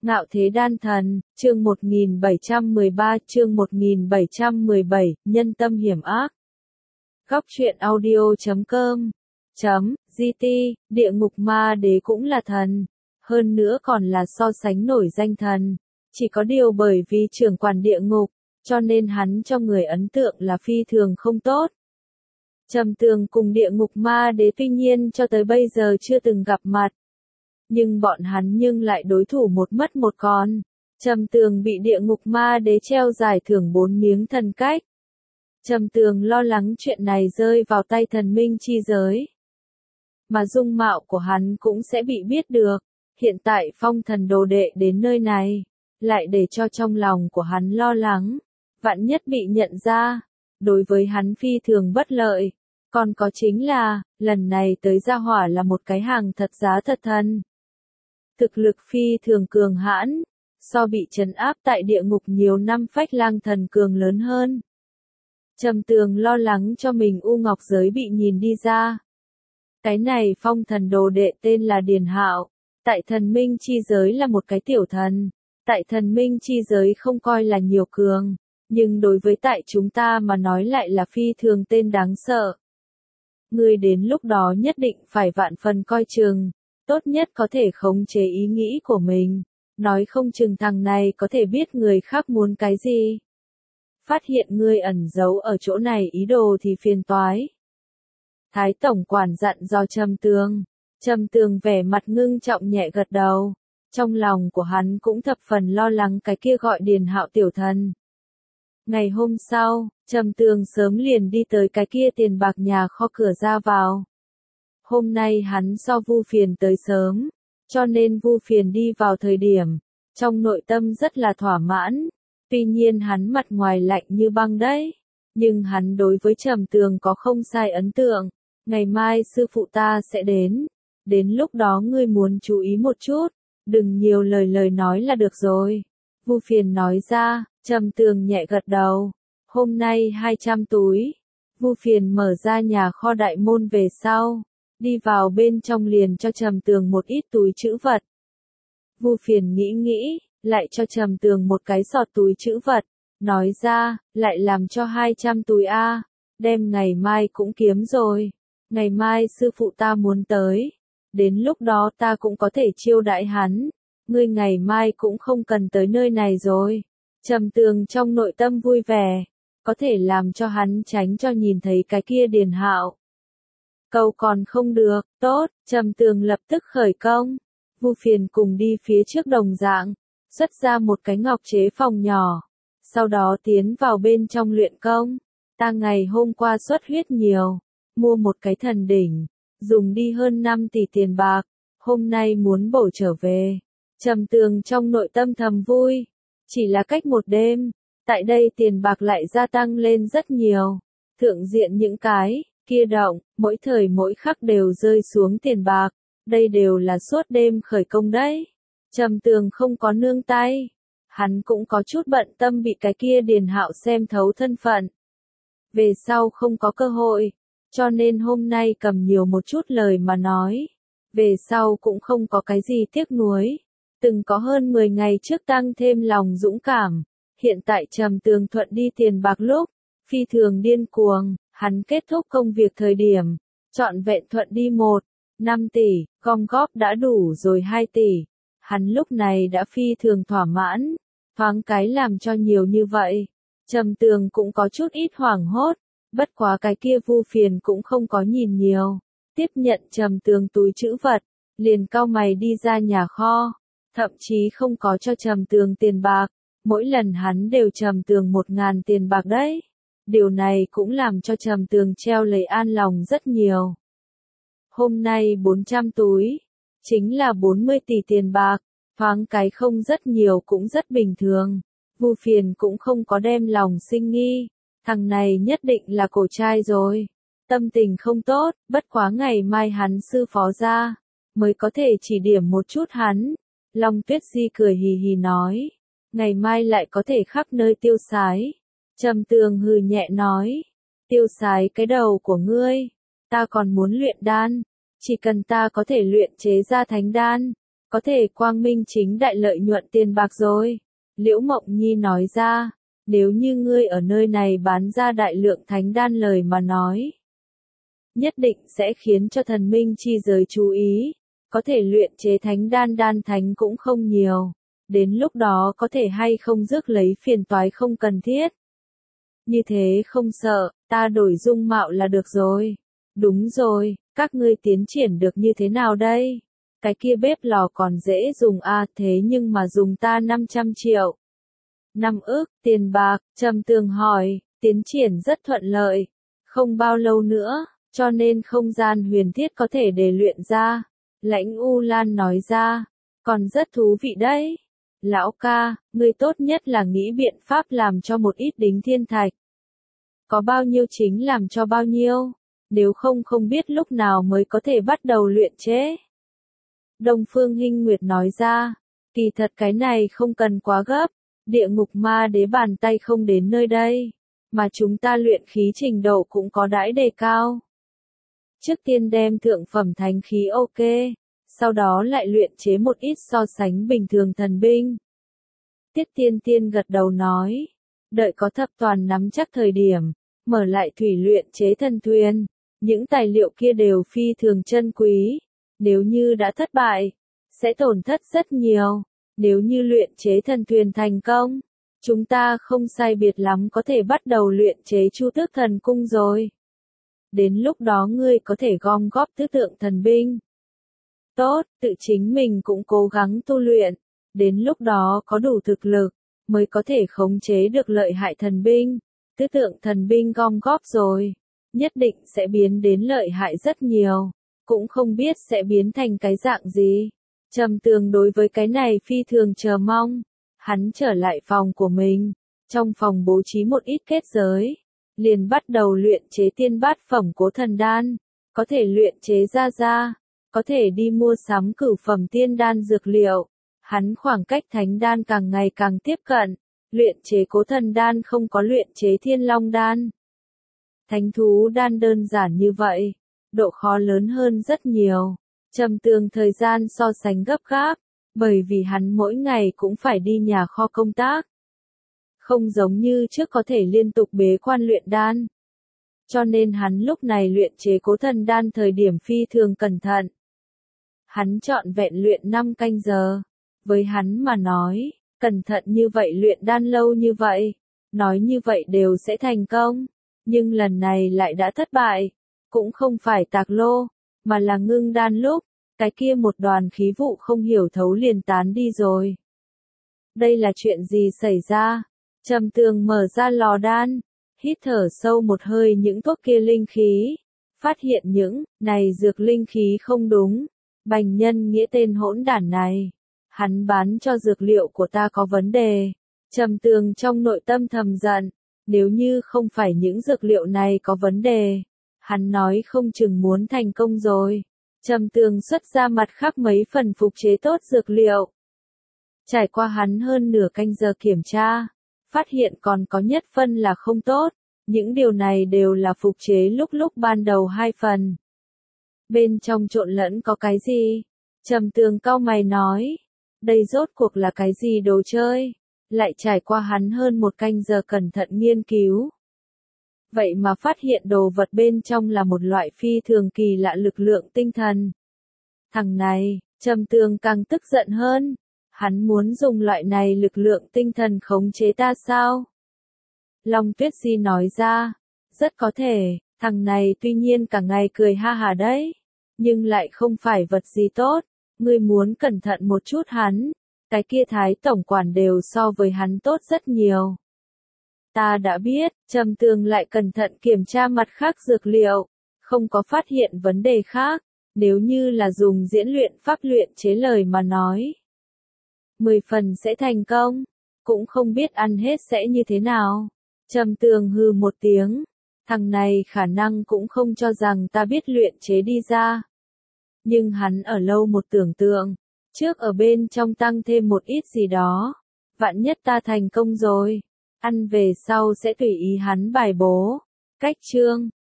Ngạo thế đan thần, chương 1717, nhân tâm hiểm ác. Góc truyện audio.com GT, địa ngục ma đế cũng là thần, hơn nữa còn là so sánh nổi danh thần. Chỉ có điều bởi vì trưởng quản địa ngục, cho nên hắn cho người ấn tượng là phi thường không tốt. Trầm Tường cùng địa ngục ma đế tuy nhiên cho tới bây giờ chưa từng gặp mặt. Nhưng bọn hắn lại đối thủ một mất một còn. Trầm Tường bị địa ngục ma đế treo giải thưởng 4 miếng thần cách. Trầm Tường lo lắng chuyện này rơi vào tay thần minh chi giới. Mà dung mạo của hắn cũng sẽ bị biết được. Hiện tại phong thần đồ đệ đến nơi này, lại để cho trong lòng của hắn lo lắng. Vạn nhất bị nhận ra, đối với hắn phi thường bất lợi. Còn có chính là, lần này tới gia hỏa là một cái hàng thật giá thật thần. Thực lực phi thường cường hãn, so bị trấn áp tại địa ngục nhiều năm Phách Lang thần cường lớn hơn. Trầm Tường lo lắng cho mình U Ngọc Giới bị nhìn đi ra. Cái này phong thần đồ đệ tên là Điền Hạo, tại thần minh chi giới là một cái tiểu thần, tại thần minh chi giới không coi là nhiều cường, nhưng đối với tại chúng ta mà nói lại là phi thường tên đáng sợ. Ngươi đến lúc đó nhất định phải vạn phần coi chừng, tốt nhất có thể khống chế ý nghĩ của mình, nói không chừng thằng này có thể biết người khác muốn cái gì. Phát hiện ngươi ẩn giấu ở chỗ này ý đồ thì phiền toái. Thái tổng quản dặn dò Trầm Tường vẻ mặt ngưng trọng nhẹ gật đầu, trong lòng của hắn cũng thập phần lo lắng cái kia gọi Điền Hạo tiểu thần. Ngày hôm sau, Trầm Tường sớm liền đi tới cái kia tiền bạc nhà kho cửa ra vào. Hôm nay hắn so Vu Phiền tới sớm, cho nên Vu Phiền đi vào thời điểm, trong nội tâm rất là thỏa mãn. Tuy nhiên hắn mặt ngoài lạnh như băng đấy, nhưng hắn đối với Trầm Tường có không sai ấn tượng. Ngày mai sư phụ ta sẽ đến lúc đó ngươi muốn chú ý một chút, đừng nhiều lời nói là được rồi. Vu Phiền nói ra. Trầm Tường nhẹ gật đầu. Hôm nay 200 túi. Vu Phiền mở ra nhà kho đại môn về sau, đi vào bên trong liền cho Trầm Tường một ít túi trữ vật. Vu Phiền nghĩ, lại cho Trầm Tường một cái sọt túi trữ vật, nói ra, lại làm cho 200 túi a, đem ngày mai cũng kiếm rồi. Ngày mai sư phụ ta muốn tới, đến lúc đó ta cũng có thể chiêu đãi hắn. Ngươi ngày mai cũng không cần tới nơi này rồi. Trầm Tường trong nội tâm vui vẻ, có thể làm cho hắn tránh cho nhìn thấy cái kia Điền Hạo. Cầu còn không được, tốt, Trầm Tường lập tức khởi công. Vu Phiền cùng đi phía trước đồng dạng, xuất ra một cái ngọc chế phòng nhỏ, sau đó tiến vào bên trong luyện công. Ta ngày hôm qua xuất huyết nhiều, mua một cái thần đỉnh, dùng đi hơn 5 tỷ tiền bạc, hôm nay muốn bổ trở về. Trầm Tường trong nội tâm thầm vui. Chỉ là cách một đêm, tại đây tiền bạc lại gia tăng lên rất nhiều. Thượng diện những cái kia động, mỗi thời mỗi khắc đều rơi xuống tiền bạc, đây đều là suốt đêm khởi công đấy. Trầm Tường không có nương tay, hắn cũng có chút bận tâm bị cái kia Điền Hạo xem thấu thân phận. Về sau không có cơ hội, cho nên hôm nay cầm nhiều một chút lời mà nói. Về sau cũng không có cái gì tiếc nuối. Từng có hơn 10 ngày trước tăng thêm lòng dũng cảm, hiện tại Trầm Tường thuận đi tiền bạc lúc, phi thường điên cuồng, hắn kết thúc công việc thời điểm, trọn vẹn thuận đi 1,5 tỷ, gom góp đã đủ rồi 2 tỷ, hắn lúc này đã phi thường thỏa mãn, thoáng cái làm cho nhiều như vậy, Trầm Tường cũng có chút ít hoảng hốt, bất quá cái kia Vu Phiền cũng không có nhìn nhiều, tiếp nhận Trầm Tường túi trữ vật, liền cau mày đi ra nhà kho. Thậm chí không có cho Trầm Tường tiền bạc, mỗi lần hắn đều Trầm Tường 1.000 tiền bạc đấy. Điều này cũng làm cho Trầm Tường treo lấy an lòng rất nhiều. Hôm nay 400 túi, chính là 40 tỷ tiền bạc, thoáng cái không rất nhiều cũng rất bình thường. Vu Phiền cũng không có đem lòng sinh nghi, thằng này nhất định là cổ trai rồi. Tâm tình không tốt, bất quá ngày mai hắn sư phó ra, mới có thể chỉ điểm một chút hắn. Long Tuyết Di cười hì hì nói, ngày mai lại có thể khắp nơi tiêu sái. Trầm Tường hừ nhẹ nói, tiêu sái cái đầu của ngươi, ta còn muốn luyện đan, chỉ cần ta có thể luyện chế ra thánh đan, có thể quang minh chính đại lợi nhuận tiền bạc rồi. Liễu Mộng Nhi nói ra, nếu như ngươi ở nơi này bán ra đại lượng thánh đan lời mà nói, nhất định sẽ khiến cho thần minh chi giới chú ý, có thể luyện chế thánh đan đan thánh cũng không nhiều, đến lúc đó có thể hay không rước lấy phiền toái không cần thiết. Như thế không sợ, ta đổi dung mạo là được rồi. Đúng rồi, các ngươi tiến triển được như thế nào đây? Cái kia bếp lò còn dễ dùng à, thế nhưng mà dùng ta 500 triệu. 5 ức, tiền bạc, Trầm Tường hỏi, tiến triển rất thuận lợi, không bao lâu nữa, cho nên không gian huyền thiết có thể để luyện ra. Lãnh U Lan nói ra, còn rất thú vị đấy. Lão ca, ngươi tốt nhất là nghĩ biện pháp làm cho một ít đính thiên thạch. Có bao nhiêu chính làm cho bao nhiêu, nếu không không biết lúc nào mới có thể bắt đầu luyện chế. Đông Phương Hinh Nguyệt nói ra, kỳ thật cái này không cần quá gấp, địa ngục ma đế bàn tay không đến nơi đây, mà chúng ta luyện khí trình độ cũng có đãi đề cao. Trước tiên đem thượng phẩm thánh khí ok, sau đó lại luyện chế một ít so sánh bình thường thần binh. Tiết Tiên Tiên gật đầu nói, đợi có thập toàn nắm chắc thời điểm, mở lại thủy luyện chế thần thuyền, những tài liệu kia đều phi thường chân quý, nếu như đã thất bại, sẽ tổn thất rất nhiều, nếu như luyện chế thần thuyền thành công, chúng ta không sai biệt lắm có thể bắt đầu luyện chế Chu Tước Thần Cung rồi. Đến lúc đó ngươi có thể gom góp tứ tượng thần binh. Tốt, tự chính mình cũng cố gắng tu luyện, đến lúc đó có đủ thực lực, mới có thể khống chế được lợi hại thần binh. Tứ tượng thần binh gom góp rồi, nhất định sẽ biến đến lợi hại rất nhiều, cũng không biết sẽ biến thành cái dạng gì. Trầm Tường đối với cái này phi thường chờ mong, hắn trở lại phòng của mình, trong phòng bố trí một ít kết giới, liền bắt đầu luyện chế tiên bát phẩm cố thần đan, có thể luyện chế ra, có thể đi mua sắm cửu phẩm tiên đan dược liệu. Hắn khoảng cách thánh đan càng ngày càng tiếp cận, luyện chế cố thần đan không có luyện chế thiên long đan. Thánh thú đan đơn giản như vậy, độ khó lớn hơn rất nhiều. Trầm Tường thời gian so sánh gấp gáp, bởi vì hắn mỗi ngày cũng phải đi nhà kho công tác. Không giống như trước có thể liên tục bế quan luyện đan. Cho nên hắn lúc này luyện chế cố thần đan thời điểm phi thường cẩn thận. Hắn trọn vẹn luyện 5 canh giờ. Với hắn mà nói, cẩn thận như vậy luyện đan lâu như vậy, nói như vậy đều sẽ thành công. Nhưng lần này lại đã thất bại, cũng không phải tạc lô, mà là ngưng đan lúc, cái kia một đoàn khí vụ không hiểu thấu liền tán đi rồi. Đây là chuyện gì xảy ra? Trầm Tường mở ra lò đan, hít thở sâu một hơi những thuốc kia linh khí, phát hiện những này dược linh khí không đúng. Bành Nhân Nghĩa tên hỗn đản này, hắn bán cho dược liệu của ta có vấn đề. Trầm Tường trong nội tâm thầm giận, nếu như không phải những dược liệu này có vấn đề, hắn nói không chừng muốn thành công rồi. Trầm Tường xuất ra mặt khác mấy phần phục chế tốt dược liệu. Trải qua hắn hơn nửa canh giờ kiểm tra, phát hiện còn có nhất phân là không tốt, những điều này đều là phục chế lúc ban đầu 2 phần. Bên trong trộn lẫn có cái gì? Trầm Tường cau mày nói, đây rốt cuộc là cái gì đồ chơi? Lại trải qua hắn hơn 1 canh giờ cẩn thận nghiên cứu. Vậy mà phát hiện đồ vật bên trong là một loại phi thường kỳ lạ lực lượng tinh thần. Thằng này, Trầm Tường càng tức giận hơn. Hắn muốn dùng loại này lực lượng tinh thần khống chế ta sao? Long Tuyết Di nói ra, rất có thể, thằng này tuy nhiên cả ngày cười ha hà đấy, nhưng lại không phải vật gì tốt, ngươi muốn cẩn thận một chút hắn, cái kia Thái tổng quản đều so với hắn tốt rất nhiều. Ta đã biết, Trầm Tường lại cẩn thận kiểm tra mặt khác dược liệu, không có phát hiện vấn đề khác, nếu như là dùng diễn luyện pháp luyện chế lời mà nói. 10 phần sẽ thành công, cũng không biết ăn hết sẽ như thế nào. Trầm Tường hừ một tiếng, thằng này khả năng cũng không cho rằng ta biết luyện chế đi ra. Nhưng hắn ở lâu một tưởng tượng, trước ở bên trong tăng thêm một ít gì đó, vạn nhất ta thành công rồi, ăn về sau sẽ tùy ý hắn bài bố. Cách chương